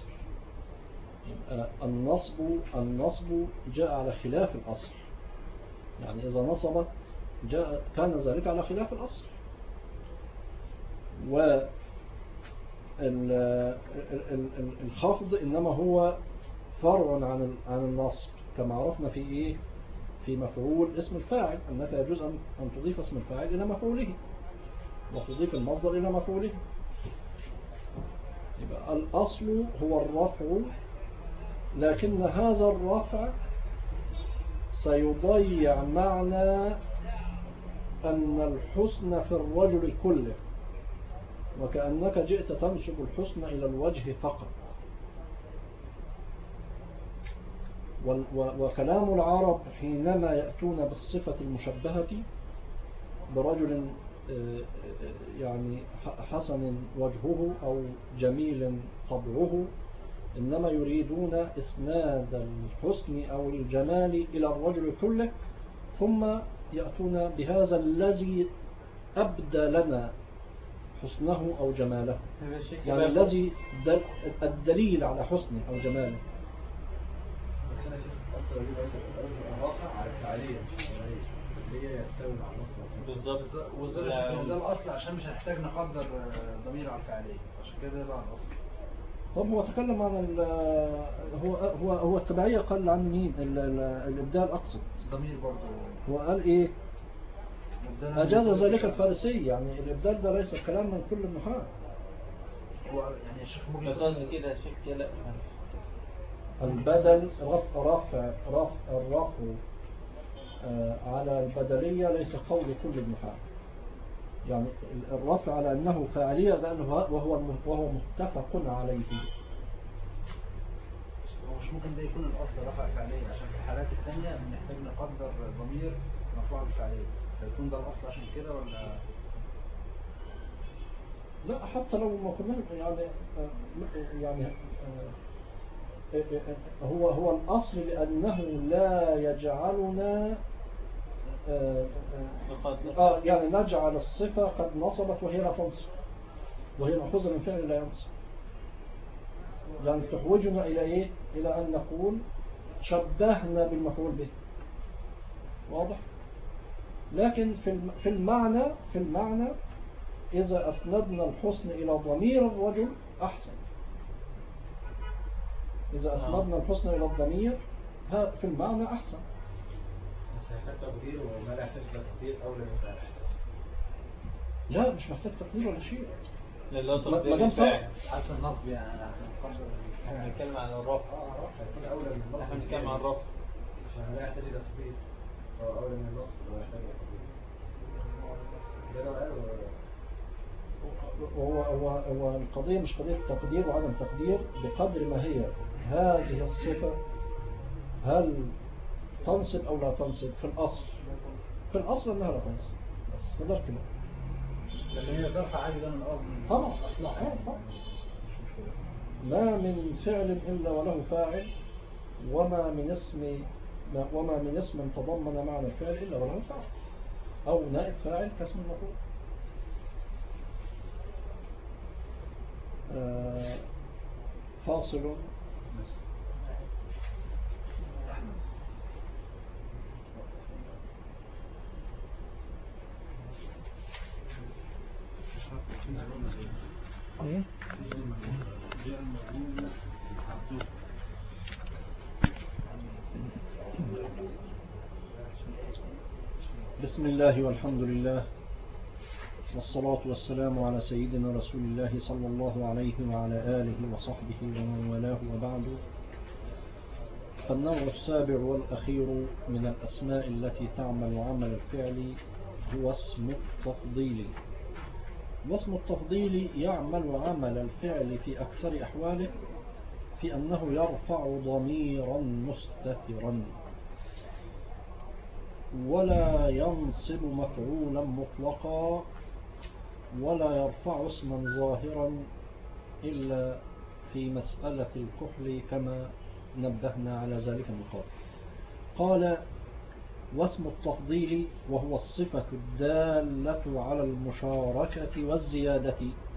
النصب جاء على خلاف الأصل، يعني إذا نصبت كان ذلك على خلاف الأصل. الخفض إنما هو فرع عن النصب كما عرفنا في إيه؟ في مفعول اسم الفاعل، أنك يجوز أن تضيف اسم الفاعل إلى مفعوله وتضيف المصدر إلى مفعوله. يبقى الأصل هو الرفع، لكن هذا الرفع سيضيع معنى أن الحسن في الرجل كله، وكأنك جئت تنسب الحسن إلى الوجه فقط. وكلام العرب حينما يأتون بالصفة المشبهة برجل يعني حسن وجهه أو جميل طبعه، إنما يريدون إسناد الحسن أو الجمال إلى الرجل كله، ثم يأتون بهذا الذي أبدى لنا حسنه أو جماله، يعني الذي الدليل على حسنه أو جماله. بس أنا شفت أصلا الرافع على التعليل اللي هي يستوي مع النصب بالظبط. وده الأصل عشان مش هنحتاج نقدر ضمير على الفعلية، عشان كده بقى الأصل. طب هو تكلم عن هو التبعية، قال عن مين؟ الإبدال أقصد ضمير برضه. هو قال إيه؟ أجاز ذلك الفارسي، يعني الإبدال ده ليس كلام من كل النحاة. هو يعني الشيخ ممكن كده شيخ كده البدل رفع الرفع على البدلية ليس قول كل النحاة، يعني الرفع على أنه فاعلية وهو متفق عليه. مش ممكن ده يكون الأصل رفع فعلية، عشان في الحالات الثانية بنحتاج نقدر ضمير مرفوع بالفعلية، فيكون ده الأصل عشان كده ولا؟ لا، حتى لو ما كنا يعني هو الأصل لأنه لا يجعلنا يعني نجعل الصفة قد نصبت وهي لا تنصب، وهي مأخوذة من فعل لا ينصب، يعني تحوجنا إلى إيه؟ إلى أن نقول شبهنا بالمفعول به. واضح؟ لكن في المعنى إذا أسندنا الحسن إلى ضمير الرجل أحسن. إذا أسندنا الحسن إلى الضمير في المعنى أحسن. بس هيحتاج تقدير وما لا يحتاج تقدير أولى من فعل. لا، مش محتاج تقدير ولا شيء. لا ما دام صح حتى النصب يعني احنا بنتكلم عن الرفع. الرفع هيكون أولى من النصب. احنا بنتكلم عن الرفع عشان لا يحتاج تقدير، أو أولى من النصب ولا يحتاج تقدير. ده لو قال هو القضية مش قضية تقدير وعدم تقدير، بقدر ما هي هذه الصفة هل تنصب أو لا تنصب. في الأصل أنها لا تنصب، بس فدر كده. لكن هي ظرف عادي ده من الأرض طبعا طبعا. ما من فعل إلا وله فاعل، وما من اسم تضمن معنى الفعل إلا وله فاعل أو نائب فاعل كاسم المفعول. فاصل. بسم الله والحمد لله والصلاة والسلام على سيدنا رسول الله صلى الله عليه وعلى آله وصحبه ومن والاه، وبعد. فالنوع السابع والأخير من الأسماء التي تعمل عمل الفعل هو اسم التفضيل. واسم التفضيل يعمل عمل الفعل في أكثر أحواله في أنه يرفع ضميرا مستترا، ولا ينصب مفعولا مطلقا، ولا يرفع اسما ظاهرا إلا في مسألة الكحل كما نبهنا على ذلك من قبل. قال: واسم التفضيل وهو الصفة الدالة على المشاركة والزيادة.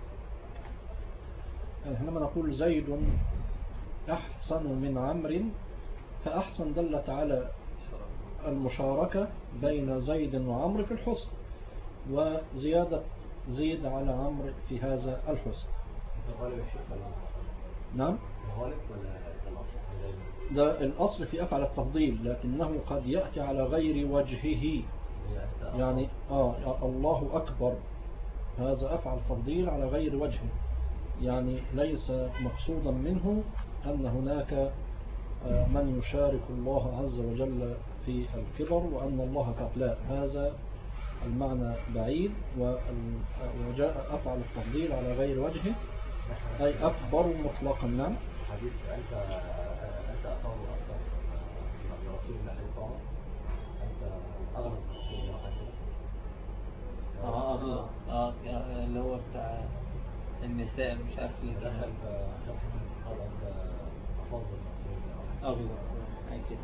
يعني حينما نقول زيد أحسن من عمرو، فأحسن دلت على المشاركة بين زيد وعمرو في الحسن، وزيادة زيد على عمرو في هذا الحسن. الغالب الشيخ ولا نعم، الغالب ولا الأصل؟ ده الأصل في أفعل التفضيل، لكنه قد يأتي على غير وجهه. يعني الله أكبر، هذا أفعل تفضيل على غير وجهه، يعني ليس مقصودا منه أن هناك من يشارك الله عز وجل في الكبر وأن الله كبر، هذا المعنى بعيد. وجاء أفعل التفضيل على غير وجهه أي أكبر مطلقا. نعم. حديث أنت أطول أكثر من رسول الله صلى الله عليه وسلم، أنت أغلب رسول الله. اللي هو بتاع النساء مش عارف ايه دخل قال أنت أفضل رسول الله. أغلب حاجة كده.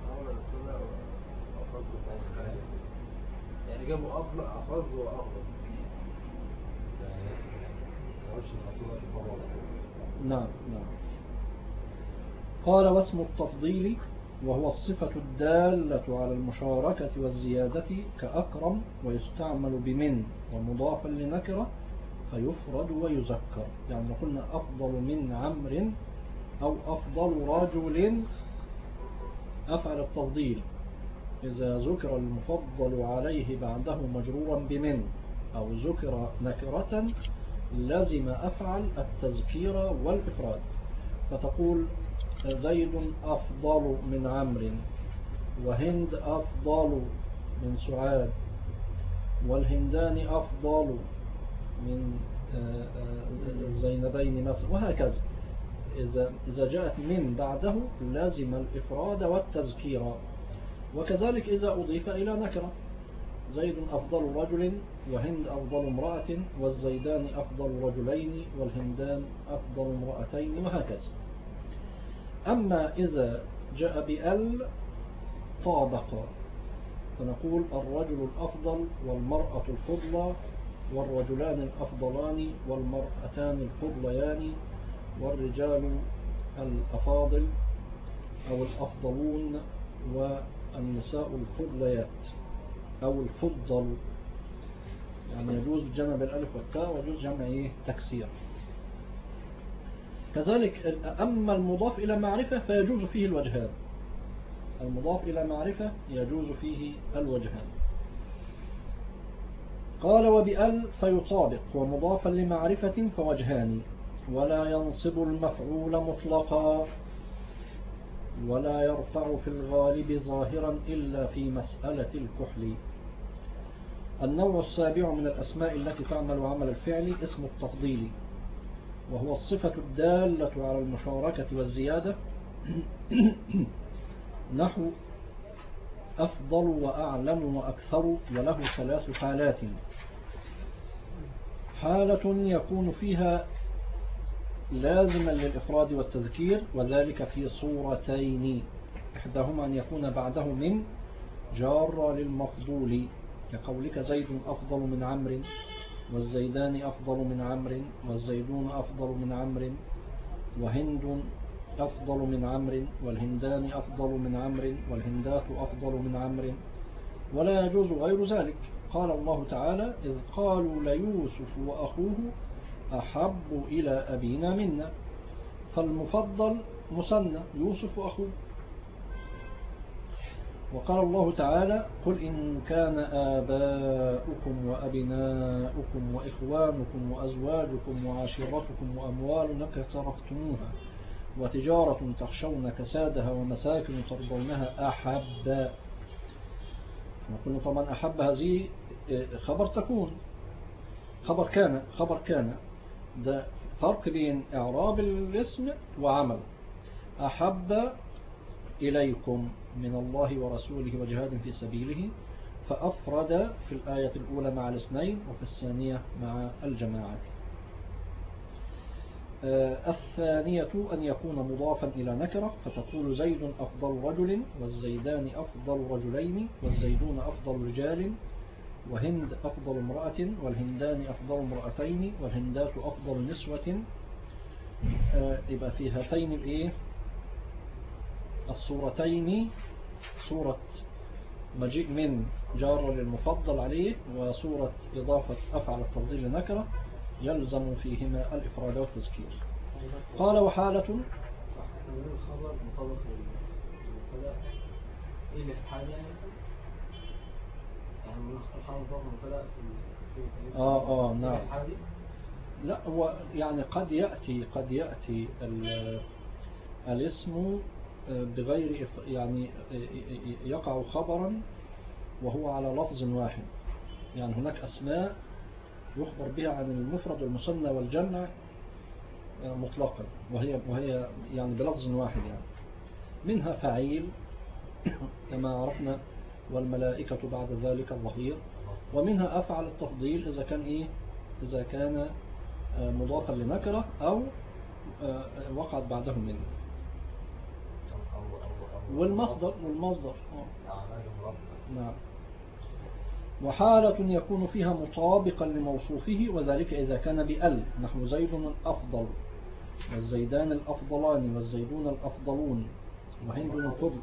يعني جابوا أفضل وأفضل. نعم. قال واسم التفضيل وهو الصفة الدالة على المشاركة والزيادة كأكرم، ويستعمل بمن ومضافا لنكرة فيفرد ويذكر. يعني قلنا أفضل من عمرو أو أفضل رجل، أفعل التفضيل إذا ذكر المفضل عليه بعده مجرورا بمن أو ذكر نكرة لازم أفعل التذكير والإفراد، فتقول زيد أفضل من عمرو، وهند أفضل من سعاد، والهندان أفضل من الزينبين مثلا، وهكذا. إذا جاءت من بعده لازم الإفراد والتذكير. وكذلك إذا أضيف إلى نكرة، زيد أفضل رجل، وهند أفضل امرأة، والزيدان أفضل رجلين، والهندان أفضل امرأتين، وهكذا. أما إذا جاء بأل طابق، فنقول الرجل الأفضل والمرأة الفضلى، والرجلان الأفضلان والمرأتان الفضليان، والرجال الأفاضل أو الأفضلون، والنساء الفضليات أو الفضل. يعني يجوز جمع بالألف والتاء ويجوز جمع تكسير. كذلك أما المضاف إلى معرفة فيجوز فيه الوجهان. المضاف إلى معرفة يجوز فيه الوجهان. قال وبأل فيطابق، ومضافا لمعرفة فوجهان، ولا ينصب المفعول مطلقا، ولا يرفع في الغالب ظاهرا إلا في مسألة الكحل. النوع السابع من الأسماء التي تعمل عمل الفعل اسم التفضيل، وهو الصفة الدالة على المشاركة والزيادة نحو أفضل وأعلم وأكثر، وله ثلاث حالات: حالة يكون فيها لازما للإفراد والتذكير، وذلك في صورتين: إحداهما أن يكون بعده من جار للمفضول، كقولك زيد أفضل من عمرو، والزيدان أفضل من عمرو، والزيدون أفضل من عمرو، وهند أفضل من عمرو، والهندان أفضل من عمرو، والهندات أفضل من عمرو، ولا يجوز غير ذلك. قال الله تعالى: إذ قالوا ليوسف وأخوه أحب إلى أبينا منا، فالمفضل مثنى يوسف وأخوه. وقال الله تعالى: قل إن كان آباؤكم وأبناؤكم وإخوانكم وأزواجكم وعشيرتكم وأموال اقترفتموها وتجارة تخشون كسادها ومساكن ترضونها أحب. وقلنا طبعا أحب هذه خبر تكون، خبر كان ده فرق بين إعراب الاسم وعمل. أحب إليكم من الله ورسوله وجهاد في سبيله، فأفرد في الآية الأولى مع الاثنين وفي الثانية مع الجماعة. الثانية أن يكون مضافا إلى نكرة، فتقول زيد أفضل رجل، والزيدان أفضل رجلين، والزيدون أفضل رجال، وهند أفضل امرأة، والهندان أفضل امرأتين، والهندات أفضل نسوة. يبقى في هاتين الصورتين صورة مجيء من جار للمفضل عليه، وصورة إضافة أفعل التفضيل لنكرة، يلزم فيهما الإفراد والتذكير. قال وحالة الخبر مطابق للمبتدا ايه اللي في حال يعني مثلا يعني الخبر مطابق للمبتدا في نعم. الحالة دي لا هو يعني قد يأتي الاسم بغير يعني يقع خبرا وهو على لفظ واحد. يعني هناك أسماء يخبر بها عن المفرد والمثنى والجمع مطلقا وهي يعني بلفظ واحد يعني. منها فعيل كما عرفنا والملائكة بعد ذلك الظهير. ومنها أفعل التفضيل إذا كان مضافا لنكرة أو وقعت بعده منه. والمصدر نعم. وحالة يكون فيها مطابقا لموصوفه وذلك إذا كان بأل نحو زيد الأفضل والزيدان الأفضلان والزيدون الأفضلون وهند الفضل.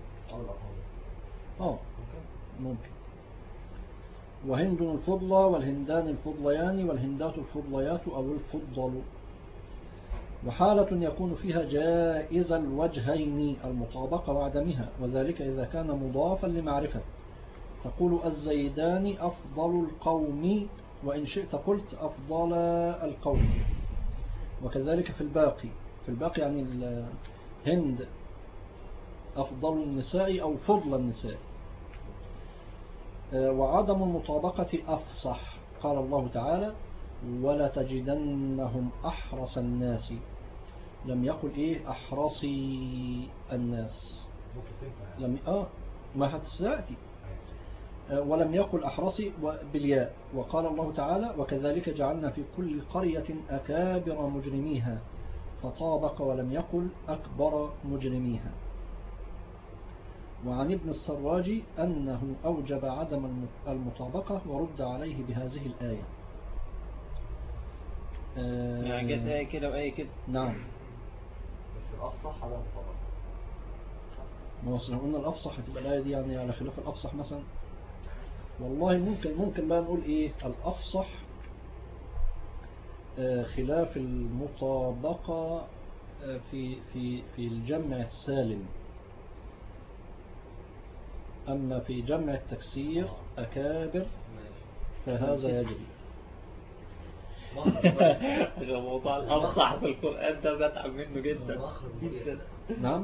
ممكن. وهند الفضلى والهندان الفضليان والهندات الفضليات أو الفضل. وحالة يكون فيها جائز الوجهين المطابقة وعدمها وذلك إذا كان مضافا لمعرفة. تقول الزيدان أفضل القوم وإن شئت قلت أفضل القوم. وكذلك في الباقي يعني الهند أفضل النساء أو فضل النساء. وعدم المطابقة أفصح. قال الله تعالى ولتجدنهم أحرص الناس. لم يقل أحرصي الناس ما هتسأتي. ولم يقل أحرصي بالياء. وقال الله تعالى وكذلك جعلنا في كل قرية أكابر مجرميها فطابق ولم يقل أكبر مجرميها. وعن ابن السراج أنه أوجب عدم المطابقة ورد عليه بهذه الآية. يعني جت آية كده وآية كده. نعم. بس الأفصح على المطابقة. ما وصلنا قلنا الأفصح هتبقى الآية دي يعني على خلاف الأفصح مثلا. والله ممكن بقى نقول الأفصح خلاف المطابقة في الجمع السالم. أما في جمع التكسير أكابر فهذا يجري. عشان موضوع الأفصح في القرآن ده بتعب منه جدا. نعم.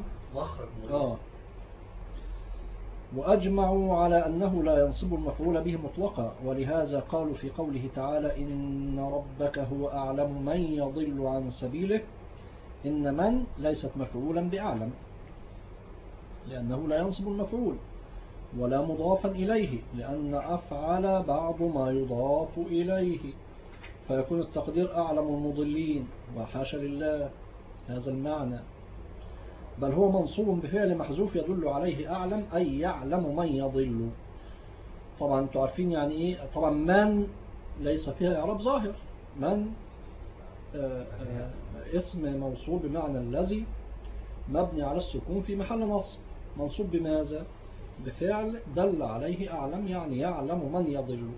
وأجمعوا على أنه لا ينصب المفعول به مطلقا ولهذا قالوا في قوله تعالى إن ربك هو أعلم من يضل عن سبيله إن من ليست مفعولا بأعلم لأنه لا ينصب المفعول ولا مضافا إليه لأن أفعل بعض ما يضاف إليه فيكون التقدير أعلم المضلين وحاشا لله هذا المعنى. بل هو منصوب بفعل محذوف يدل عليه أعلم أي يعلم من يضل. طبعا انتوا عارفين يعني طبعا من ليس فيها إعراب ظاهر. من اسم موصول بمعنى الذي مبني على السكون في محل نصب منصوب بماذا؟ بفعل دل عليه أعلم يعني يعلم من يضل.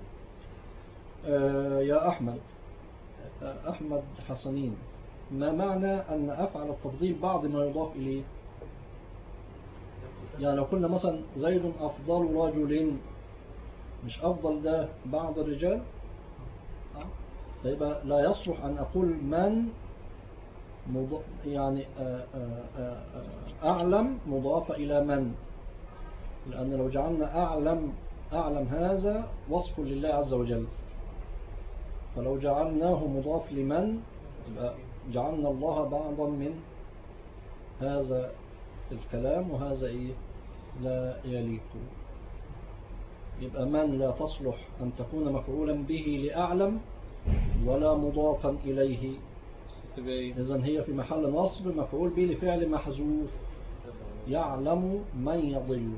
يا أحمد حسنين ما معنى أن أفعل التفضيل بعض ما يضاف إليه؟ يعني لو قلنا مثلا زيد أفضل رجل مش أفضل ده بعض الرجال فيبقى لا يصلح أن أقول من يعني أعلم مضاف إلى من لأن لو جعلنا أعلم هذا وصف لله عز وجل فلو جعلناه مضاف لمن يبقى جعلنا الله بعضا من هذا الكلام وهذا لا يليق. يبقى من لا تصلح أن تكون مفعولا به لأعلم ولا مضافا إليه إذن هي في محل نصب مفعول به لفعل محذوف يعلم من يضل.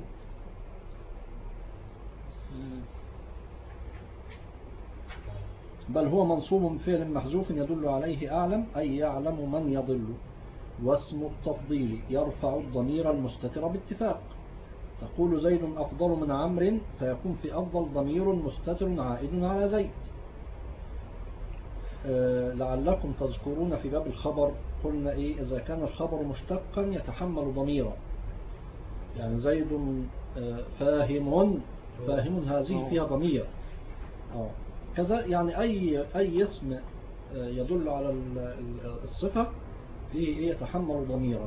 بل هو منصوب بفعل محذوف يدل عليه أعلم أي يعلم من يضل. واسم التفضيل يرفع الضمير المستتر باتفاق. تقول زيد أفضل من عمرو فيكون في أفضل ضمير مستتر عائد على زيد. لعلكم تذكرون في باب الخبر قلنا إيه إذا كان الخبر مشتقا يتحمل ضميرا، يعني زيد فاهم هذه فيها ضمير. كذا يعني أي اسم يدل على الصفة فيه إيه يتحمل ضميرا.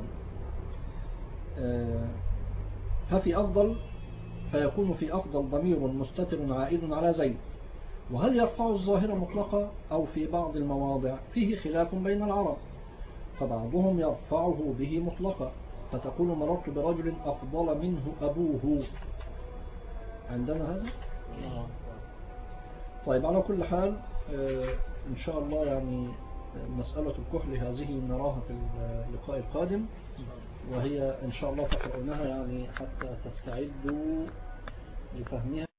فيكون في أفضل ضمير مستتر عائد على زيد. وهل يرفع الظاهر مطلقا أو في بعض المواضع فيه خلاف بين العرب، فبعضهم يرفعه به مطلقا، فتقول مررت برجل أفضل منه أبوه. عندنا هذا؟ طيب على كل حال إن شاء الله يعني مسألة الكحل هذه نراها في اللقاء القادم، وهي إن شاء الله تقرؤونها يعني حتى تستعدوا لفهمها.